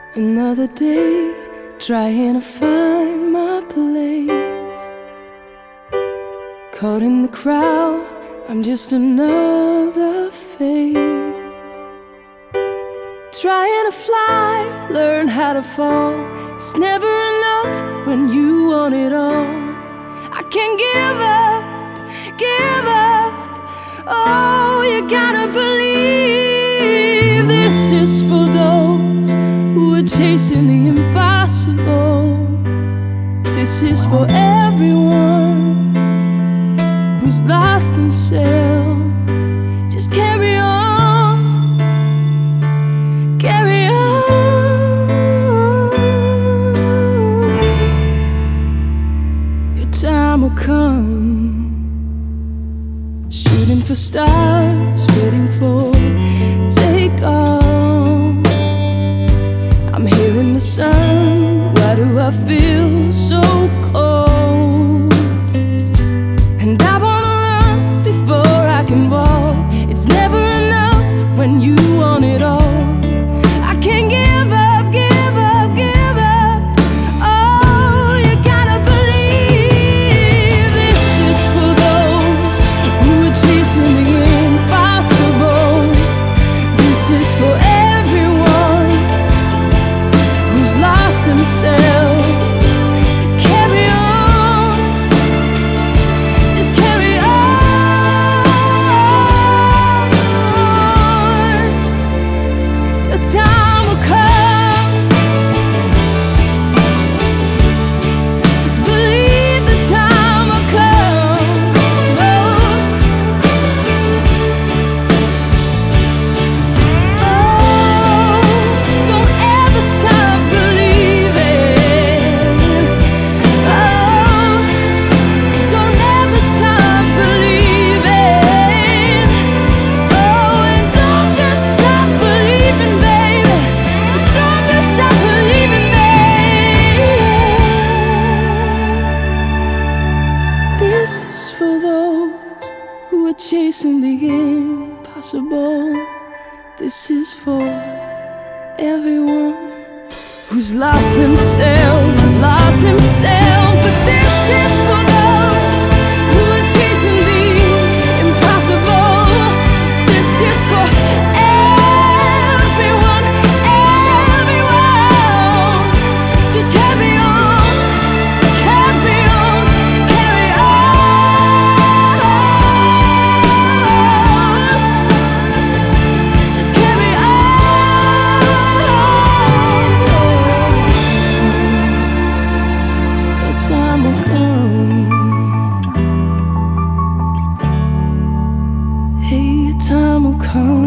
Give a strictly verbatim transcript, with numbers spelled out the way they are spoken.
Another day, trying to find my place. Caught in the crowd, I'm just another face. Trying to fly, learn how to fall. It's never enough when you want it all. I can't give up, give up. Oh, you gotta believe this is for those who are chasing the impossible. This is for everyone who's lost themselves. Just carry on, carry on. Your time will come. Shooting for stars, waiting for take off. I'm hearing the sun. Why do I feel so cold? And I wanna run before I can walk. It's never enough when you want it all. I can't give up, give up, give up. Oh, you gotta believe this is for those who are chasing the impossible. This is for everyone who's lost themselves. Carry on, just carry on. Your time will come. Believe the time will come. Oh, oh, don't ever stop believing. Oh, don't ever stop believing. Oh, and don't just stop believing, baby. Don't just stop believing, baby. This is for those who are chasing the impossible. This is for everyone who's lost themselves, lost themselves. But this is for those who are chasing the impossible. This is for everyone, everyone. Just carry on, carry on, carry on. Just carry on. Your time will come. Hey, your time will come.